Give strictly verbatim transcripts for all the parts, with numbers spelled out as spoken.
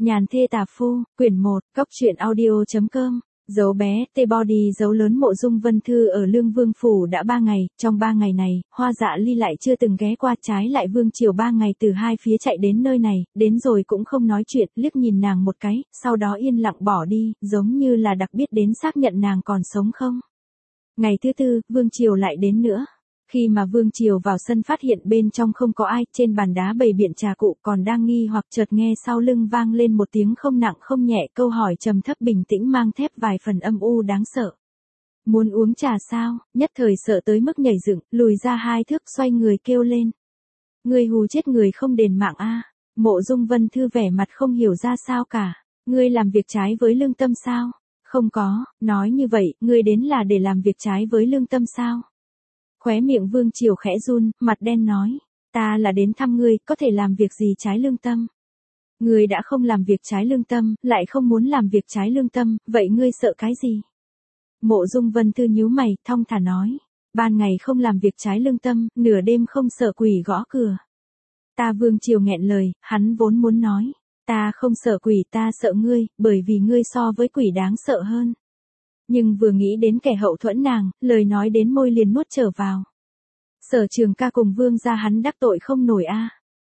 Nhàn thê tà phu, quyển một, cốc truyện audio.com. Dấu bé, T-body dấu lớn Mộ Dung Vân Thư ở Lương Vương Phủ đã ba ngày, trong ba ngày này, Hoa Dạ Ly lại chưa từng ghé qua, trái lại Vương Triều ba ngày từ hai phía chạy đến nơi này, đến rồi cũng không nói chuyện, liếc nhìn nàng một cái, sau đó yên lặng bỏ đi, giống như là đặc biệt đến xác nhận nàng còn sống không. Ngày thứ tư, Vương Triều lại đến nữa. Khi mà Vương Triều vào sân phát hiện bên trong không có ai, trên bàn đá bày biện trà cụ còn đang nghi hoặc chợt nghe sau lưng vang lên một tiếng không nặng không nhẹ, câu hỏi trầm thấp bình tĩnh mang thép vài phần âm u đáng sợ. Muốn uống trà sao? Nhất thời sợ tới mức nhảy dựng, lùi ra hai thước xoay người kêu lên. Ngươi hù chết người không đền mạng a. Mộ Dung Vân Thư vẻ mặt không hiểu ra sao cả. Ngươi làm việc trái với lương tâm sao? Không có, nói như vậy, ngươi đến là để làm việc trái với lương tâm sao? Khóe miệng Vương Triều khẽ run, mặt đen nói, ta là đến thăm ngươi, có thể làm việc gì trái lương tâm? Ngươi đã không làm việc trái lương tâm, lại không muốn làm việc trái lương tâm, vậy ngươi sợ cái gì? Mộ Dung Vân Thư nhíu mày, thong thả nói, ban ngày không làm việc trái lương tâm, nửa đêm không sợ quỷ gõ cửa. Ta Vương Triều nghẹn lời, hắn vốn muốn nói, ta không sợ quỷ, ta sợ ngươi, bởi vì ngươi so với quỷ đáng sợ hơn. Nhưng vừa nghĩ đến kẻ hậu thuẫn nàng, lời nói đến môi liền nuốt trở vào. Sở Trường Ca cùng Vương gia hắn đắc tội không nổi a.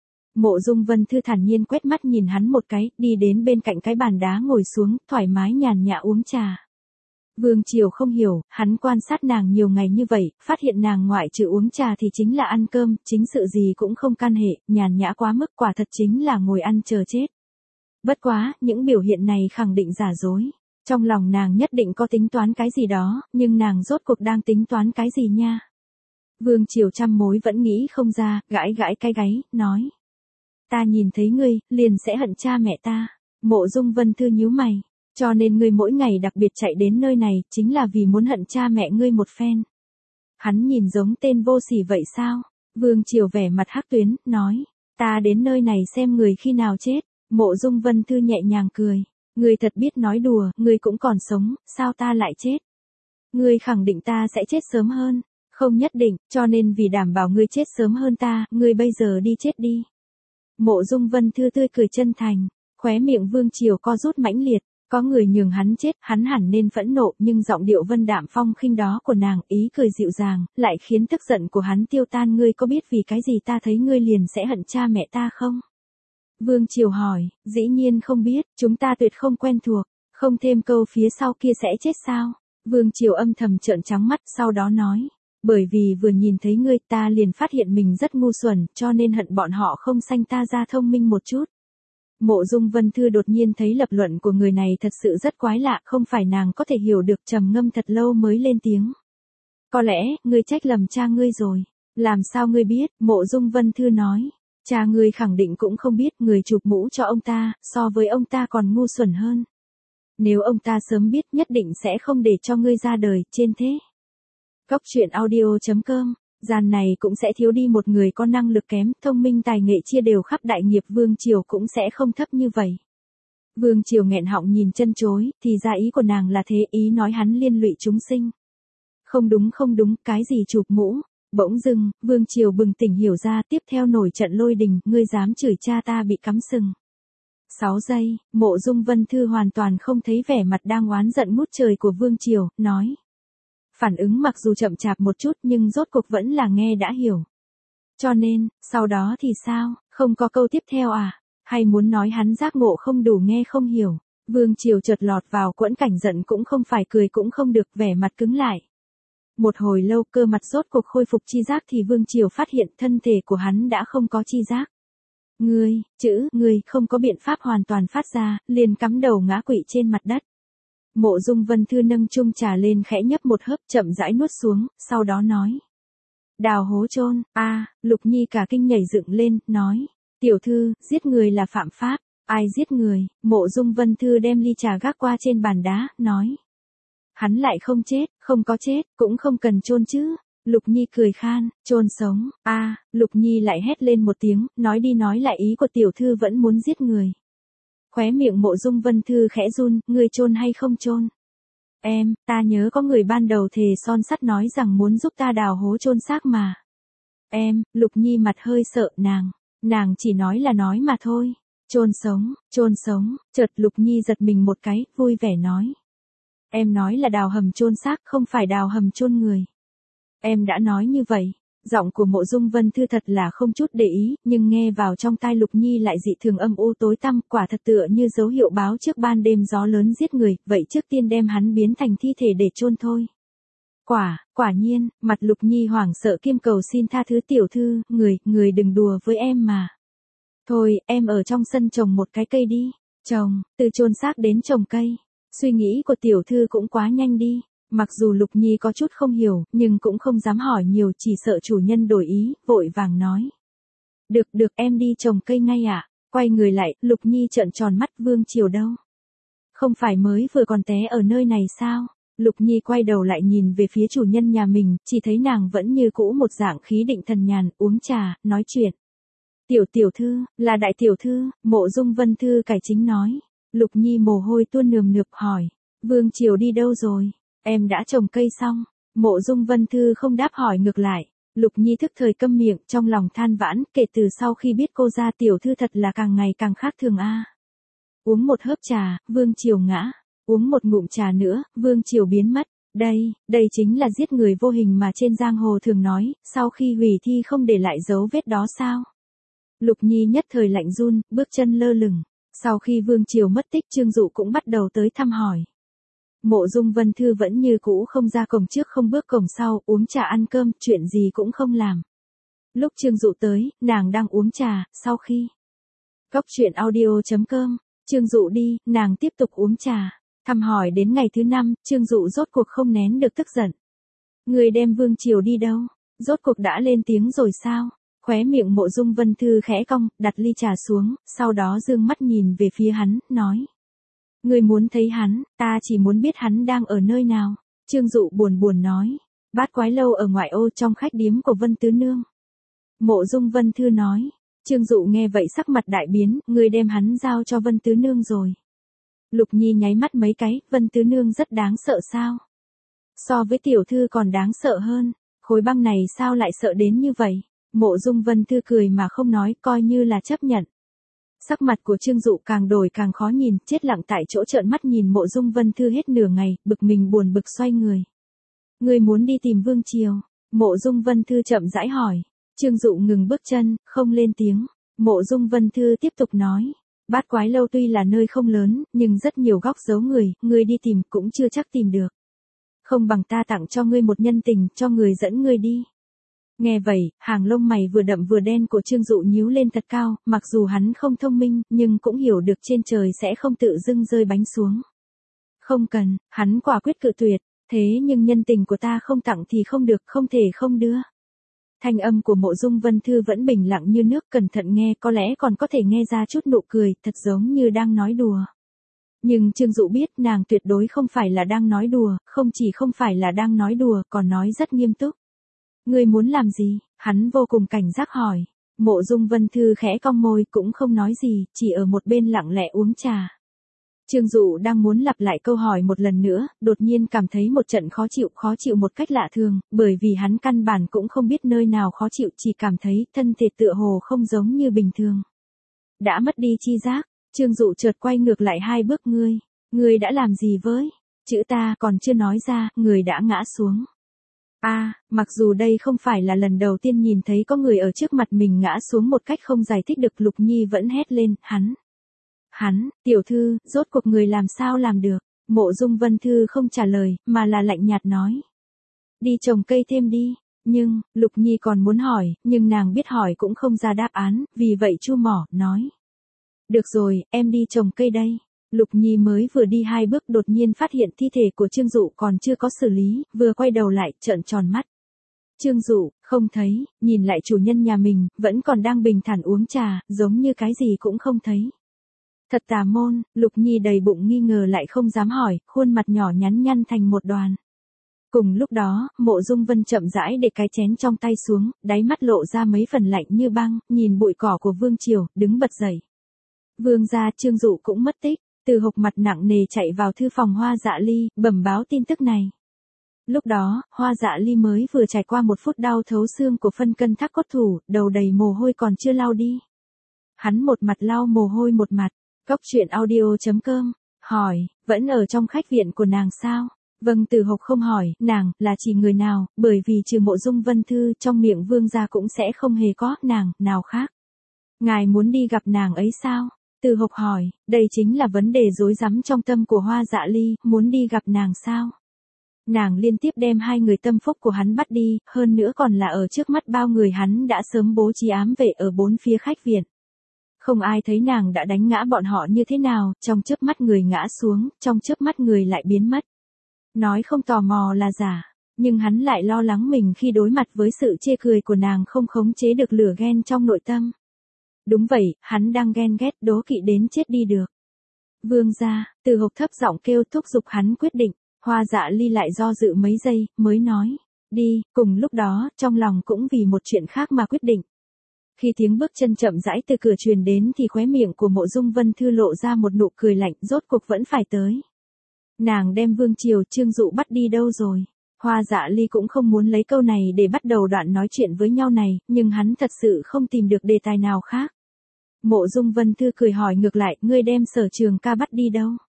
Mộ Dung Vân Thư thản nhiên quét mắt nhìn hắn một cái, đi đến bên cạnh cái bàn đá ngồi xuống, thoải mái nhàn nhã uống trà. Vương Triều không hiểu, hắn quan sát nàng nhiều ngày như vậy, phát hiện nàng ngoại trừ uống trà thì chính là ăn cơm, chính sự gì cũng không can hệ, nhàn nhã quá mức, quả thật chính là ngồi ăn chờ chết. Bất quá, những biểu hiện này khẳng định giả dối. Trong lòng nàng nhất định có tính toán cái gì đó, nhưng nàng rốt cuộc đang tính toán cái gì nha. Vương Triều trăm mối vẫn nghĩ không ra, gãi gãi cái gáy, nói. Ta nhìn thấy ngươi, liền sẽ hận cha mẹ ta. Mộ Dung Vân Thư nhíu mày, cho nên ngươi mỗi ngày đặc biệt chạy đến nơi này, chính là vì muốn hận cha mẹ ngươi một phen. Hắn nhìn giống tên vô sỉ vậy sao? Vương Triều vẻ mặt hắc tuyến, nói. Ta đến nơi này xem người khi nào chết. Mộ Dung Vân Thư nhẹ nhàng cười. Ngươi thật biết nói đùa, ngươi cũng còn sống, sao ta lại chết? Ngươi khẳng định ta sẽ chết sớm hơn. Không nhất định, cho nên vì đảm bảo ngươi chết sớm hơn ta, ngươi bây giờ đi chết đi. Mộ Dung Vân Thư tươi cười chân thành, khóe miệng Vương Triều co rút mãnh liệt, có người nhường hắn chết, hắn hẳn nên phẫn nộ, nhưng giọng điệu vân đạm phong khinh đó của nàng, ý cười dịu dàng, lại khiến tức giận của hắn tiêu tan. Ngươi có biết vì cái gì ta thấy ngươi liền sẽ hận cha mẹ ta không? Vương Triều hỏi, dĩ nhiên không biết, chúng ta tuyệt không quen thuộc, không thêm câu phía sau kia sẽ chết sao? Vương Triều âm thầm trợn trắng mắt, sau đó nói, bởi vì vừa nhìn thấy ngươi ta liền phát hiện mình rất ngu xuẩn, cho nên hận bọn họ không sanh ta ra thông minh một chút. Mộ Dung Vân Thư đột nhiên thấy lập luận của người này thật sự rất quái lạ, không phải nàng có thể hiểu được, trầm ngâm thật lâu mới lên tiếng. Có lẽ, ngươi trách lầm cha ngươi rồi. Làm sao ngươi biết? Mộ Dung Vân Thư nói. Cha ngươi khẳng định cũng không biết, người chụp mũ cho ông ta, so với ông ta còn ngu xuẩn hơn. Nếu ông ta sớm biết nhất định sẽ không để cho ngươi ra đời, trên thế. Cốc truyện audio.com, gian này cũng sẽ thiếu đi một người có năng lực kém, thông minh tài nghệ chia đều khắp đại nghiệp, Vương Triều cũng sẽ không thấp như vậy. Vương Triều nghẹn họng nhìn chân chối, thì ra ý của nàng là thế, ý nói hắn liên lụy chúng sinh. Không đúng không đúng, cái gì chụp mũ? Bỗng dưng, Vương Triều bừng tỉnh hiểu ra, tiếp theo nổi trận lôi đình, ngươi dám chửi cha ta bị cắm sừng. Sáu giây, Mộ Dung Vân Thư hoàn toàn không thấy vẻ mặt đang oán giận ngút trời của Vương Triều, nói. Phản ứng mặc dù chậm chạp một chút nhưng rốt cuộc vẫn là nghe đã hiểu. Cho nên, sau đó thì sao, không có câu tiếp theo à? Hay muốn nói hắn giác ngộ không đủ nghe không hiểu? Vương Triều chợt lọt vào quẫn cảnh giận, cũng không phải cười cũng không được, vẻ mặt cứng lại. Một hồi lâu cơ mặt rốt cuộc khôi phục chi giác thì Vương Triều phát hiện thân thể của hắn đã không có chi giác. Ngươi, chữ, ngươi không có biện pháp hoàn toàn phát ra, liền cắm đầu ngã quỵ trên mặt đất. Mộ Dung Vân Thư nâng chung trà lên khẽ nhấp một hớp, chậm rãi nuốt xuống, sau đó nói. Đào hố chôn, a. Lục Nhi cả kinh nhảy dựng lên, nói. Tiểu thư, giết người là phạm pháp. Ai giết người? Mộ Dung Vân Thư đem ly trà gác qua trên bàn đá, nói. Hắn lại không chết, không có chết, cũng không cần chôn chứ. Lục Nhi cười khan, chôn sống, a. Lục Nhi lại hét lên một tiếng, nói đi nói lại ý của tiểu thư vẫn muốn giết người. Khóe miệng Mộ Dung Vân Thư khẽ run, ngươi chôn hay không chôn? Em, ta nhớ có người ban đầu thề son sắt nói rằng muốn giúp ta đào hố chôn xác mà. Em, Lục Nhi mặt hơi sợ, nàng, nàng chỉ nói là nói mà thôi. Chôn sống, chôn sống, chợt Lục Nhi giật mình một cái, vui vẻ nói. Em nói là đào hầm chôn xác, không phải đào hầm chôn người. Em đã nói như vậy. Giọng của Mộ Dung Vân Thư thật là không chút để ý, nhưng nghe vào trong tai Lục Nhi lại dị thường âm u tối tăm, quả thật tựa như dấu hiệu báo trước ban đêm gió lớn giết người, vậy trước tiên đem hắn biến thành thi thể để chôn thôi. Quả, quả nhiên, mặt Lục Nhi hoảng sợ kiêm cầu xin tha thứ tiểu thư, người, người đừng đùa với em mà. Thôi, em ở trong sân trồng một cái cây đi. Trồng, từ chôn xác đến trồng cây. Suy nghĩ của tiểu thư cũng quá nhanh đi. Mặc dù Lục Nhi có chút không hiểu, nhưng cũng không dám hỏi nhiều, chỉ sợ chủ nhân đổi ý, vội vàng nói. Được, được, em đi trồng cây ngay ạ. À? Quay người lại, Lục Nhi trợn tròn mắt, Vương Triều đâu? Không phải mới vừa còn té ở nơi này sao? Lục Nhi quay đầu lại nhìn về phía chủ nhân nhà mình, chỉ thấy nàng vẫn như cũ một dạng khí định thần nhàn, uống trà, nói chuyện. Tiểu tiểu thư, là đại tiểu thư, Mộ Dung Vân Thư cải chính nói. Lục Nhi mồ hôi tuôn nườm nượp hỏi. Vương Triều đi đâu rồi? Em đã trồng cây xong. Mộ Dung Vân Thư không đáp hỏi ngược lại. Lục Nhi thức thời câm miệng, trong lòng than vãn, kể từ sau khi biết cô ra tiểu thư thật là càng ngày càng khác thường a. Uống một hớp trà, Vương Triều ngã. Uống một ngụm trà nữa, Vương Triều biến mất. Đây, đây chính là giết người vô hình mà trên giang hồ thường nói, sau khi hủy thi không để lại dấu vết đó sao? Lục Nhi nhất thời lạnh run, bước chân lơ lửng. Sau khi Vương Triều mất tích, Trương Dụ cũng bắt đầu tới thăm hỏi. Mộ Dung Vân Thư vẫn như cũ không ra cổng trước không bước cổng sau, uống trà ăn cơm, chuyện gì cũng không làm. Lúc Trương Dụ tới, nàng đang uống trà, sau khi Cóc truyện audio chấm com, Trương Dụ đi, nàng tiếp tục uống trà. Thăm hỏi đến ngày thứ năm, Trương Dụ rốt cuộc không nén được tức giận. Người đem Vương Triều đi đâu? Rốt cuộc đã lên tiếng rồi sao? Khóe miệng Mộ Dung Vân Thư khẽ cong, đặt ly trà xuống, sau đó dương mắt nhìn về phía hắn, nói. Người muốn thấy hắn, ta chỉ muốn biết hắn đang ở nơi nào. Trương Dụ buồn buồn nói. Bát Quái Lâu ở ngoại ô trong khách điếm của Vân Tứ Nương. Mộ Dung Vân Thư nói. Trương Dụ nghe vậy sắc mặt đại biến, người đem hắn giao cho Vân Tứ Nương rồi. Lục Nhi nháy mắt mấy cái, Vân Tứ Nương rất đáng sợ sao? So với tiểu thư còn đáng sợ hơn, khối băng này sao lại sợ đến như vậy? Mộ Dung Vân Thư cười mà không nói, coi như là chấp nhận. Sắc mặt của Trương Dụ càng đổi càng khó nhìn, chết lặng tại chỗ trợn mắt nhìn Mộ Dung Vân Thư hết nửa ngày, bực mình buồn bực xoay người. Người muốn đi tìm Vương Triều? Mộ Dung Vân Thư chậm rãi hỏi. Trương Dụ ngừng bước chân, không lên tiếng. Mộ Dung Vân Thư tiếp tục nói. Bát Quái Lâu tuy là nơi không lớn, nhưng rất nhiều góc giấu người, người đi tìm cũng chưa chắc tìm được. Không bằng ta tặng cho ngươi một nhân tình, cho người dẫn ngươi đi. Nghe vậy, hàng lông mày vừa đậm vừa đen của Trương Dụ nhíu lên thật cao, mặc dù hắn không thông minh, nhưng cũng hiểu được trên trời sẽ không tự dưng rơi bánh xuống. Không cần, hắn quả quyết cự tuyệt, thế nhưng nhân tình của ta không tặng thì không được, không thể không đưa. Thanh âm của Mộ Dung Vân Thư vẫn bình lặng như nước, cẩn thận nghe có lẽ còn có thể nghe ra chút nụ cười, thật giống như đang nói đùa. Nhưng Trương Dụ biết nàng tuyệt đối không phải là đang nói đùa, không chỉ không phải là đang nói đùa, còn nói rất nghiêm túc. Ngươi muốn làm gì? Hắn vô cùng cảnh giác hỏi. Mộ Dung Vân Thư khẽ cong môi cũng không nói gì, chỉ ở một bên lặng lẽ uống trà. Trương Dụ đang muốn lặp lại câu hỏi một lần nữa, đột nhiên cảm thấy một trận khó chịu, khó chịu một cách lạ thường, bởi vì hắn căn bản cũng không biết nơi nào khó chịu, chỉ cảm thấy thân thể tựa hồ không giống như bình thường. Đã mất đi chi giác, Trương Dụ chợt quay ngược lại hai bước. Ngươi, ngươi đã làm gì với? Chữ ta còn chưa nói ra, người đã ngã xuống. A, à, mặc dù đây không phải là lần đầu tiên nhìn thấy có người ở trước mặt mình ngã xuống một cách không giải thích được, Lục Nhi vẫn hét lên, hắn. Hắn, tiểu thư, rốt cuộc người làm sao làm được? Mộ Dung Vân Thư không trả lời, mà là lạnh nhạt nói. Đi trồng cây thêm đi. Nhưng, Lục Nhi còn muốn hỏi, nhưng nàng biết hỏi cũng không ra đáp án, vì vậy chu mỏ, nói. Được rồi, em đi trồng cây đây. Lục Nhi mới vừa đi hai bước đột nhiên phát hiện thi thể của Trương Dụ còn chưa có xử lý, vừa quay đầu lại, trợn tròn mắt. Trương Dụ, không thấy, nhìn lại chủ nhân nhà mình, vẫn còn đang bình thản uống trà, giống như cái gì cũng không thấy. Thật tà môn, Lục Nhi đầy bụng nghi ngờ lại không dám hỏi, khuôn mặt nhỏ nhắn nhăn thành một đoàn. Cùng lúc đó, Mộ Dung Vân chậm rãi để cái chén trong tay xuống, đáy mắt lộ ra mấy phần lạnh như băng, nhìn bụi cỏ của Vương Triều, đứng bật dậy. Vương gia, Trương Dụ cũng mất tích. Từ Hộc mặt nặng nề chạy vào thư phòng Hoa Dạ Ly, bẩm báo tin tức này. Lúc đó, Hoa Dạ Ly mới vừa trải qua một phút đau thấu xương của phân cân thác cốt thủ, đầu đầy mồ hôi còn chưa lau đi. Hắn một mặt lau mồ hôi một mặt, Cốc truyện audio chấm com, hỏi, vẫn ở trong khách viện của nàng sao? Vâng, Từ Hộc không hỏi, nàng, là chỉ người nào, bởi vì trừ Mộ Dung Vân Thư trong miệng vương gia cũng sẽ không hề có nàng, nào khác. Ngài muốn đi gặp nàng ấy sao? Từ Hộc hỏi, đây chính là vấn đề rối rắm trong tâm của Hoa Dạ Ly, muốn đi gặp nàng sao? Nàng liên tiếp đem hai người tâm phúc của hắn bắt đi, hơn nữa còn là ở trước mắt bao người hắn đã sớm bố trí ám vệ ở bốn phía khách viện. Không ai thấy nàng đã đánh ngã bọn họ như thế nào, trong chớp mắt người ngã xuống, trong chớp mắt người lại biến mất. Nói không tò mò là giả, nhưng hắn lại lo lắng mình khi đối mặt với sự chê cười của nàng không khống chế được lửa ghen trong nội tâm. Đúng vậy, hắn đang ghen ghét đố kỵ đến chết đi được. Vương gia, Từ Hộc thấp giọng kêu thúc giục hắn quyết định. Hoa Dạ Ly lại do dự mấy giây, mới nói, đi, cùng lúc đó, trong lòng cũng vì một chuyện khác mà quyết định. Khi tiếng bước chân chậm rãi từ cửa truyền đến thì khóe miệng của Mộ Dung Vân Thư lộ ra một nụ cười lạnh, rốt cuộc vẫn phải tới. Nàng đem Vương Triều Trương Dụ bắt đi đâu rồi? Hoa Dạ Ly cũng không muốn lấy câu này để bắt đầu đoạn nói chuyện với nhau này, nhưng hắn thật sự không tìm được đề tài nào khác. Mộ Dung Vân Thư cười hỏi ngược lại, ngươi đem Sở Trường Ca bắt đi đâu?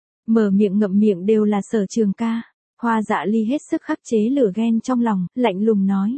Mở miệng ngậm miệng đều là Sở Trường Ca. Hoa Dạ Ly hết sức khắc chế lửa ghen trong lòng, lạnh lùng nói.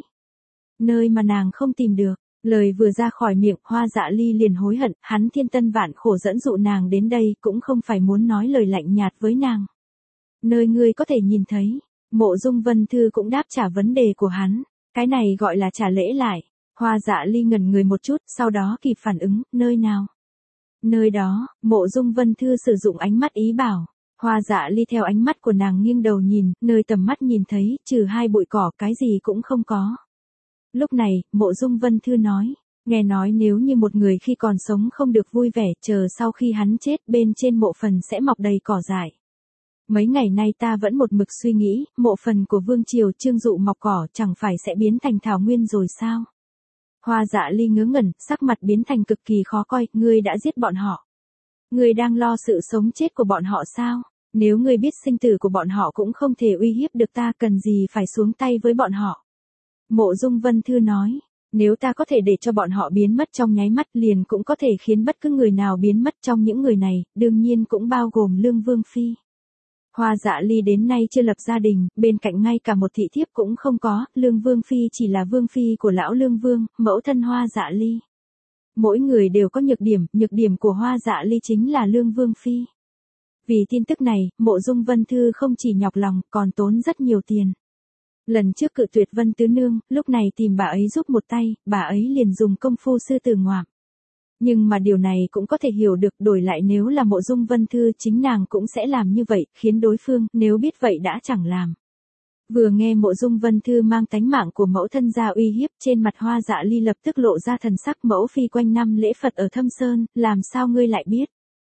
Nơi mà nàng không tìm được. Lời vừa ra khỏi miệng, Hoa Dạ Ly liền hối hận, hắn thiên tân vạn khổ dẫn dụ nàng đến đây cũng không phải muốn nói lời lạnh nhạt với nàng. Nơi ngươi có thể nhìn thấy, Mộ Dung Vân Thư cũng đáp trả vấn đề của hắn. Cái này gọi là trả lễ lại. Hoa Dạ Ly ngẩn người một chút, sau đó kịp phản ứng, nơi nào? Nơi đó, Mộ Dung Vân Thư sử dụng ánh mắt ý bảo. Hoa Dạ Ly theo ánh mắt của nàng nghiêng đầu nhìn, nơi tầm mắt nhìn thấy, trừ hai bụi cỏ cái gì cũng không có. Lúc này, Mộ Dung Vân Thư nói, nghe nói nếu như một người khi còn sống không được vui vẻ, chờ sau khi hắn chết bên trên mộ phần sẽ mọc đầy cỏ dại. Mấy ngày nay ta vẫn một mực suy nghĩ, mộ phần của Vương Triều Trương Dụ mọc cỏ chẳng phải sẽ biến thành thảo nguyên rồi sao? Hoa Dạ Ly ngớ ngẩn, sắc mặt biến thành cực kỳ khó coi, ngươi đã giết bọn họ. Ngươi đang lo sự sống chết của bọn họ sao? Nếu ngươi biết sinh tử của bọn họ cũng không thể uy hiếp được ta, cần gì phải xuống tay với bọn họ. Mộ Dung Vân Thư nói, nếu ta có thể để cho bọn họ biến mất trong nháy mắt liền cũng có thể khiến bất cứ người nào biến mất trong những người này, đương nhiên cũng bao gồm Lương Vương Phi. Hoa Dạ Ly đến nay chưa lập gia đình, bên cạnh ngay cả một thị thiếp cũng không có, Lương Vương Phi chỉ là Vương Phi của lão Lương Vương, mẫu thân Hoa Dạ Ly. Mỗi người đều có nhược điểm, nhược điểm của Hoa Dạ Ly chính là Lương Vương Phi. Vì tin tức này, Mộ Dung Vân Thư không chỉ nhọc lòng, còn tốn rất nhiều tiền. Lần trước cự tuyệt Vân Tứ Nương, lúc này tìm bà ấy giúp một tay, bà ấy liền dùng công phu sư tử ngoạm. Nhưng mà điều này cũng có thể hiểu được, đổi lại nếu là Mộ Dung Vân Thư chính nàng cũng sẽ làm như vậy, khiến đối phương, nếu biết vậy đã chẳng làm. Vừa nghe Mộ Dung Vân Thư mang tánh mạng của mẫu thân ra uy hiếp, trên mặt Hoa Dạ Ly lập tức lộ ra thần sắc, mẫu phi quanh năm lễ Phật ở Thâm Sơn, làm sao ngươi lại biết?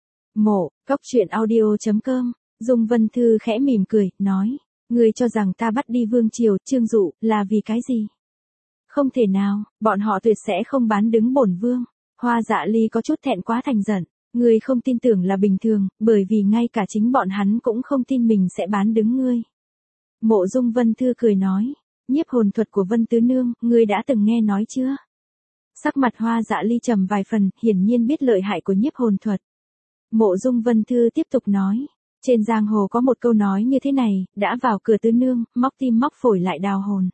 Mộ, Cốc truyện audio chấm com, Dung Vân Thư khẽ mỉm cười, nói, ngươi cho rằng ta bắt đi Vương Triều Trương Dụ, là vì cái gì? Không thể nào, bọn họ tuyệt sẽ không bán đứng bổn vương. Hoa Dạ Ly có chút thẹn quá thành giận, ngươi không tin tưởng là bình thường, bởi vì ngay cả chính bọn hắn cũng không tin mình sẽ bán đứng ngươi. Mộ Dung Vân Thư cười nói, nhiếp hồn thuật của Vân Tứ Nương, ngươi đã từng nghe nói chưa? Sắc mặt Hoa Dạ Ly trầm vài phần, hiển nhiên biết lợi hại của nhiếp hồn thuật. Mộ Dung Vân Thư tiếp tục nói, trên giang hồ có một câu nói như thế này, đã vào cửa tứ nương, móc tim móc phổi lại đào hồn.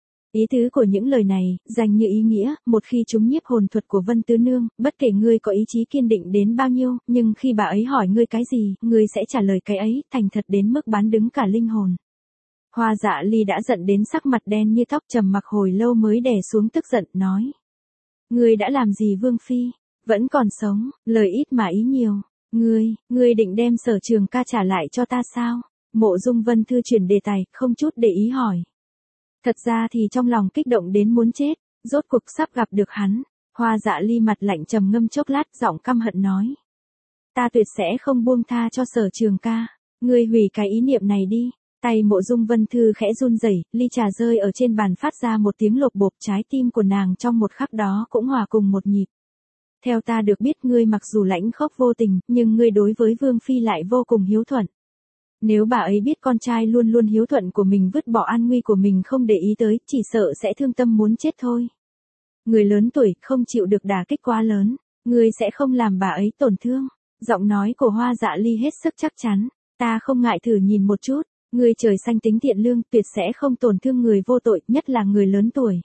Ý tứ của những lời này, dành như ý nghĩa, một khi chúng nhiếp hồn thuật của Vân Tứ Nương, bất kể ngươi có ý chí kiên định đến bao nhiêu, nhưng khi bà ấy hỏi ngươi cái gì, ngươi sẽ trả lời cái ấy, thành thật đến mức bán đứng cả linh hồn. Hoa Dạ Ly đã giận đến sắc mặt đen như tóc, trầm mặc hồi lâu mới đè xuống tức giận, nói. Ngươi đã làm gì Vương Phi? Vẫn còn sống, lời ít mà ý nhiều. Ngươi, ngươi định đem Sở Trường Ca trả lại cho ta sao? Mộ Dung Vân Thư chuyển đề tài, không chút để ý hỏi. Thật ra thì trong lòng kích động đến muốn chết, rốt cuộc sắp gặp được hắn. Hoa Dạ Ly mặt lạnh trầm ngâm chốc lát, giọng căm hận nói. Ta tuyệt sẽ không buông tha cho Sở Trường Ca. Ngươi hủy cái ý niệm này đi. Tay Mộ Dung Vân Thư khẽ run rẩy, ly trà rơi ở trên bàn phát ra một tiếng lộc bộp, trái tim của nàng trong một khắc đó cũng hòa cùng một nhịp. Theo ta được biết ngươi mặc dù lãnh khốc vô tình, nhưng ngươi đối với Vương Phi lại vô cùng hiếu thuận. Nếu bà ấy biết con trai luôn luôn hiếu thuận của mình vứt bỏ an nguy của mình không để ý tới, chỉ sợ sẽ thương tâm muốn chết thôi. Người lớn tuổi không chịu được đả kích quá lớn. Ngươi sẽ không làm bà ấy tổn thương. Giọng nói của Hoa Dạ Ly hết sức chắc chắn. Ta không ngại thử nhìn một chút. Ngươi trời xanh tính thiện lương, tuyệt sẽ không tổn thương người vô tội, nhất là người lớn tuổi.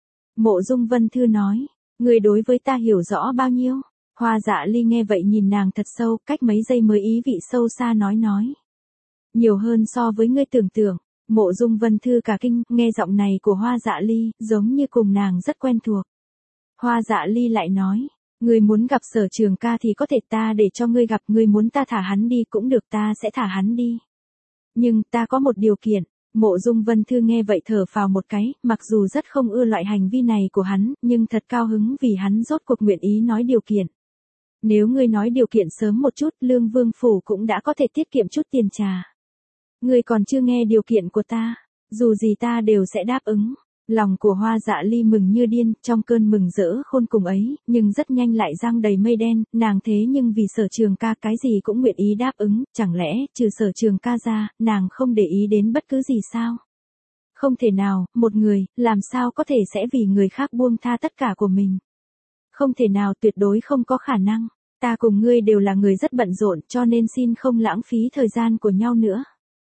Mộ Dung Vân Thư nói. Ngươi đối với ta hiểu rõ bao nhiêu? Hoa Dạ Ly nghe vậy nhìn nàng thật sâu, cách mấy giây mới ý vị sâu xa nói nói. Nhiều hơn so với ngươi tưởng tượng. Mộ Dung Vân Thư cả kinh, nghe giọng này của Hoa Dạ Ly, giống như cùng nàng rất quen thuộc. Hoa Dạ Ly lại nói. Ngươi muốn gặp Sở Trường ca thì có thể ta để cho ngươi gặp, ngươi muốn ta thả hắn đi cũng được, ta sẽ thả hắn đi. Nhưng ta có một điều kiện. Mộ Dung Vân Thư nghe vậy thở phào một cái, mặc dù rất không ưa loại hành vi này của hắn, nhưng thật cao hứng vì hắn rốt cuộc nguyện ý nói điều kiện. Nếu ngươi nói điều kiện sớm một chút, Lương Vương Phủ cũng đã có thể tiết kiệm chút tiền trà. Ngươi còn chưa nghe điều kiện của ta, dù gì ta đều sẽ đáp ứng. Lòng của Hoa Dạ Ly mừng như điên, trong cơn mừng rỡ khôn cùng ấy, nhưng rất nhanh lại giăng đầy mây đen, nàng thế nhưng vì Sở Trường ca cái gì cũng nguyện ý đáp ứng, chẳng lẽ, trừ Sở Trường ca ra, nàng không để ý đến bất cứ gì sao? Không thể nào, một người, làm sao có thể sẽ vì người khác buông tha tất cả của mình? Không thể nào, tuyệt đối không có khả năng. Ta cùng ngươi đều là người rất bận rộn, cho nên xin không lãng phí thời gian của nhau nữa.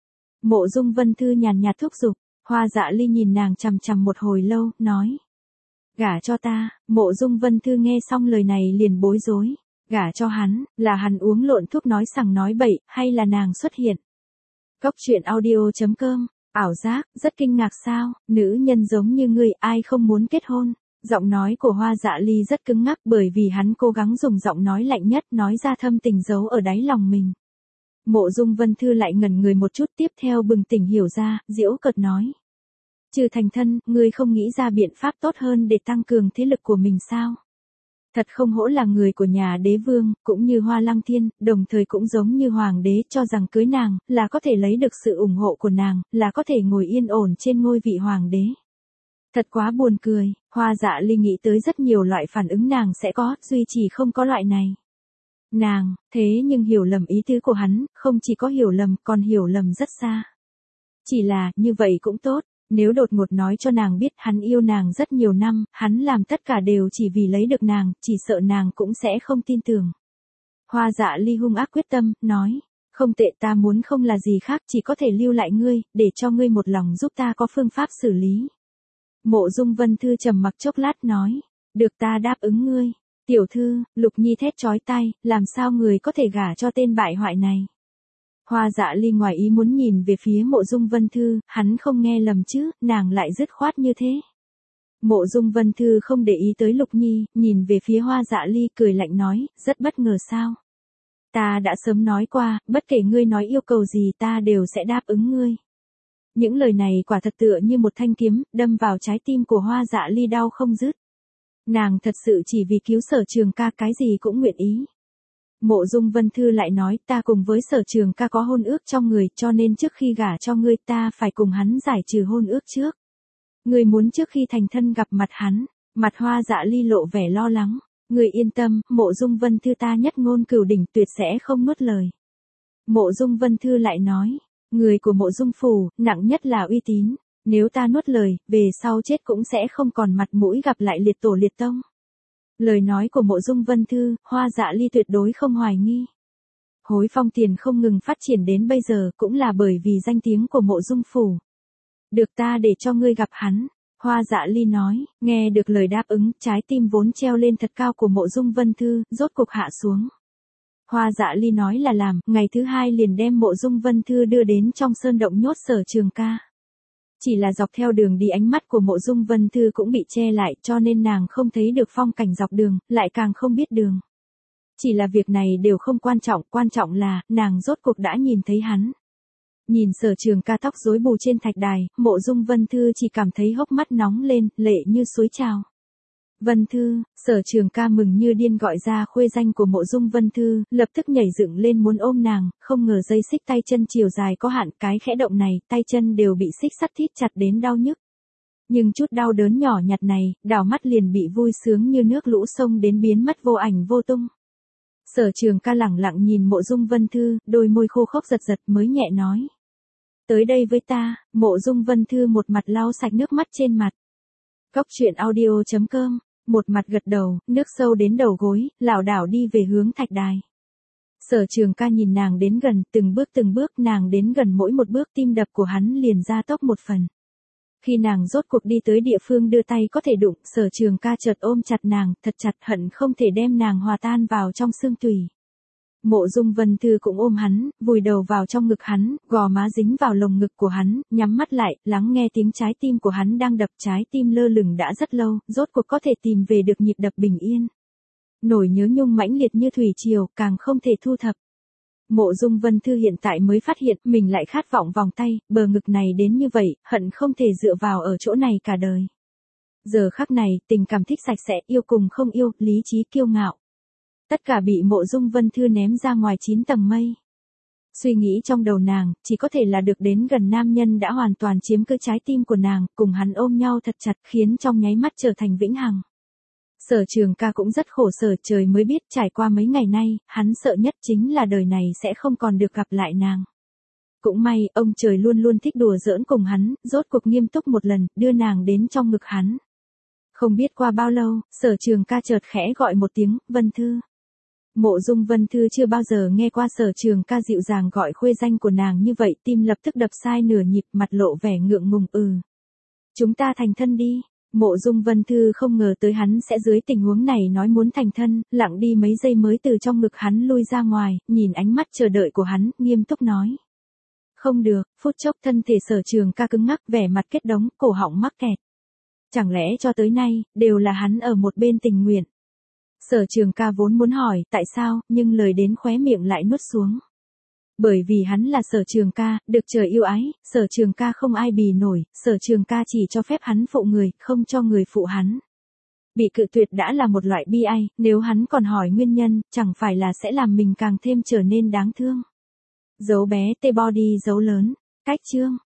Mộ Dung Vân Thư nhàn nhạt thúc giục. Hoa Dạ Ly nhìn nàng chằm chằm một hồi lâu, nói. Gả cho ta. Mộ Dung Vân Thư nghe xong lời này liền bối rối. Gả cho hắn, là hắn uống lộn thuốc nói sằng nói bậy, hay là nàng xuất hiện? Cốc truyện audio chấm com. Ảo giác, rất kinh ngạc sao? Nữ nhân giống như ngươi, ai không muốn kết hôn? Giọng nói của Hoa Dạ Ly rất cứng ngắc bởi vì hắn cố gắng dùng giọng nói lạnh nhất nói ra thâm tình giấu ở đáy lòng mình. Mộ Dung Vân Thư lại ngẩn người một chút, tiếp theo bừng tỉnh hiểu ra, giễu cợt nói. Trừ thành thân, ngươi không nghĩ ra biện pháp tốt hơn để tăng cường thế lực của mình sao? Thật không hổ là người của nhà đế vương, cũng như Hoa Lăng Thiên, đồng thời cũng giống như hoàng đế, cho rằng cưới nàng, là có thể lấy được sự ủng hộ của nàng, là có thể ngồi yên ổn trên ngôi vị hoàng đế. Thật quá buồn cười, Hoa Dạ Ly nghĩ tới rất nhiều loại phản ứng nàng sẽ có, duy chỉ không có loại này. Nàng, thế nhưng hiểu lầm ý tứ của hắn, không chỉ có hiểu lầm, còn hiểu lầm rất xa. Chỉ là, như vậy cũng tốt, nếu đột ngột nói cho nàng biết hắn yêu nàng rất nhiều năm, hắn làm tất cả đều chỉ vì lấy được nàng, chỉ sợ nàng cũng sẽ không tin tưởng. Hoa Dạ Ly hung ác quyết tâm, nói, không tệ, ta muốn không là gì khác, chỉ có thể lưu lại ngươi, để cho ngươi một lòng giúp ta có phương pháp xử lý. Mộ Dung Vân Thư trầm mặc chốc lát nói, được, ta đáp ứng ngươi. Tiểu thư, Lục Nhi thét chói tai, làm sao người có thể gả cho tên bại hoại này? Hoa Dạ Ly ngoài ý muốn nhìn về phía Mộ Dung Vân Thư, hắn không nghe lầm chứ, nàng lại dứt khoát như thế. Mộ Dung Vân Thư không để ý tới Lục Nhi, nhìn về phía Hoa Dạ Ly cười lạnh nói, rất bất ngờ sao? Ta đã sớm nói qua, bất kể ngươi nói yêu cầu gì ta đều sẽ đáp ứng ngươi. Những lời này quả thật tựa như một thanh kiếm, đâm vào trái tim của Hoa Dạ Ly đau không dứt. Nàng thật sự chỉ vì cứu Sở Trường ca cái gì cũng nguyện ý. Mộ Dung Vân Thư lại nói, ta cùng với Sở Trường ca có hôn ước trong người, cho nên trước khi gả cho ngươi ta phải cùng hắn giải trừ hôn ước trước. Ngươi muốn trước khi thành thân gặp mặt hắn. Mặt Hoa Dạ Ly lộ vẻ lo lắng. Ngươi yên tâm, Mộ Dung Vân Thư ta nhất ngôn cửu đỉnh, tuyệt sẽ không nuốt lời. Mộ Dung Vân Thư lại nói, người của Mộ Dung phủ, nặng nhất là uy tín. Nếu ta nuốt lời, về sau chết cũng sẽ không còn mặt mũi gặp lại liệt tổ liệt tông. Lời nói của Mộ Dung Vân Thư, Hoa Dạ Ly tuyệt đối không hoài nghi. Hối Phong Tiền không ngừng phát triển đến bây giờ cũng là bởi vì danh tiếng của Mộ Dung phủ. Được, ta để cho ngươi gặp hắn. Hoa Dạ Ly nói, nghe được lời đáp ứng, trái tim vốn treo lên thật cao của Mộ Dung Vân Thư, rốt cục hạ xuống. Hoa Dạ Ly nói là làm, ngày thứ hai liền đem Mộ Dung Vân Thư đưa đến trong sơn động nhốt Sở Trường ca. Chỉ là dọc theo đường đi ánh mắt của Mộ Dung Vân Thư cũng bị che lại, cho nên nàng không thấy được phong cảnh dọc đường, lại càng không biết đường. Chỉ là việc này đều không quan trọng, quan trọng là, nàng rốt cuộc đã nhìn thấy hắn. Nhìn Sở Trường ca tóc rối bù trên thạch đài, Mộ Dung Vân Thư chỉ cảm thấy hốc mắt nóng lên, lệ như suối trào. Vân Thư, Sở Trường ca mừng như điên gọi ra khuê danh của Mộ Dung Vân Thư, lập tức nhảy dựng lên muốn ôm nàng, không ngờ dây xích tay chân chiều dài có hạn, cái khẽ động này, tay chân đều bị xích sắt thít chặt đến đau nhức. Nhưng chút đau đớn nhỏ nhặt này, đảo mắt liền bị vui sướng như nước lũ sông đến biến mất vô ảnh vô tung. Sở Trường ca lẳng lặng nhìn Mộ Dung Vân Thư, đôi môi khô khốc giật giật mới nhẹ nói. Tới đây với ta. Mộ Dung Vân Thư một mặt lau sạch nước mắt trên mặt. Cốc truyện audio chấm com một mặt gật đầu, nước sâu đến đầu gối, lảo đảo đi về hướng thạch đài. Sở Trường Ca nhìn nàng đến gần, từng bước từng bước nàng đến gần mỗi một bước tim đập của hắn liền ra tốc một phần. Khi nàng rốt cuộc đi tới địa phương đưa tay có thể đụng, Sở Trường Ca chợt ôm chặt nàng, thật chặt hận không thể đem nàng hòa tan vào trong xương tủy. Mộ Dung Vân Thư cũng ôm hắn, vùi đầu vào trong ngực hắn, gò má dính vào lồng ngực của hắn, nhắm mắt lại, lắng nghe tiếng trái tim của hắn đang đập, trái tim lơ lửng đã rất lâu, rốt cuộc có thể tìm về được nhịp đập bình yên. Nỗi nhớ nhung mãnh liệt như thủy triều, càng không thể thu thập. Mộ Dung Vân Thư hiện tại mới phát hiện mình lại khát vọng vòng tay, bờ ngực này đến như vậy, hận không thể dựa vào ở chỗ này cả đời. Giờ khắc này, tình cảm thích sạch sẽ, yêu cùng không yêu, lý trí kiêu ngạo. Tất cả bị Mộ Dung Vân Thư ném ra ngoài chín tầng mây. Suy nghĩ trong đầu nàng, chỉ có thể là được đến gần nam nhân đã hoàn toàn chiếm cứ trái tim của nàng, cùng hắn ôm nhau thật chặt khiến trong nháy mắt trở thành vĩnh hằng. Sở Trường Ca cũng rất khổ sở, trời mới biết trải qua mấy ngày nay, hắn sợ nhất chính là đời này sẽ không còn được gặp lại nàng. Cũng may, ông trời luôn luôn thích đùa giỡn cùng hắn, rốt cuộc nghiêm túc một lần, đưa nàng đến trong ngực hắn. Không biết qua bao lâu, Sở Trường Ca chợt khẽ gọi một tiếng, Vân Thư. Mộ Dung Vân Thư chưa bao giờ nghe qua Sở Trường Ca dịu dàng gọi khuê danh của nàng như vậy, tim lập tức đập sai nửa nhịp, mặt lộ vẻ ngượng ngùng. Ừ. Chúng ta thành thân đi. Mộ Dung Vân Thư không ngờ tới hắn sẽ dưới tình huống này nói muốn thành thân, lặng đi mấy giây mới từ trong ngực hắn lui ra ngoài, nhìn ánh mắt chờ đợi của hắn, nghiêm túc nói. Không được, phút chốc thân thể Sở Trường Ca cứng ngắc, vẻ mặt kết đống, cổ họng mắc kẹt. Chẳng lẽ cho tới nay, đều là hắn ở một bên tình nguyện. Sở Trường Ca vốn muốn hỏi, tại sao, nhưng lời đến khóe miệng lại nuốt xuống. Bởi vì hắn là Sở Trường Ca, được trời yêu ái, Sở Trường Ca không ai bì nổi, Sở Trường Ca chỉ cho phép hắn phụ người, không cho người phụ hắn. Bị cự tuyệt đã là một loại bi ai, nếu hắn còn hỏi nguyên nhân, chẳng phải là sẽ làm mình càng thêm trở nên đáng thương. Dấu bé T-body dấu lớn, cách chương.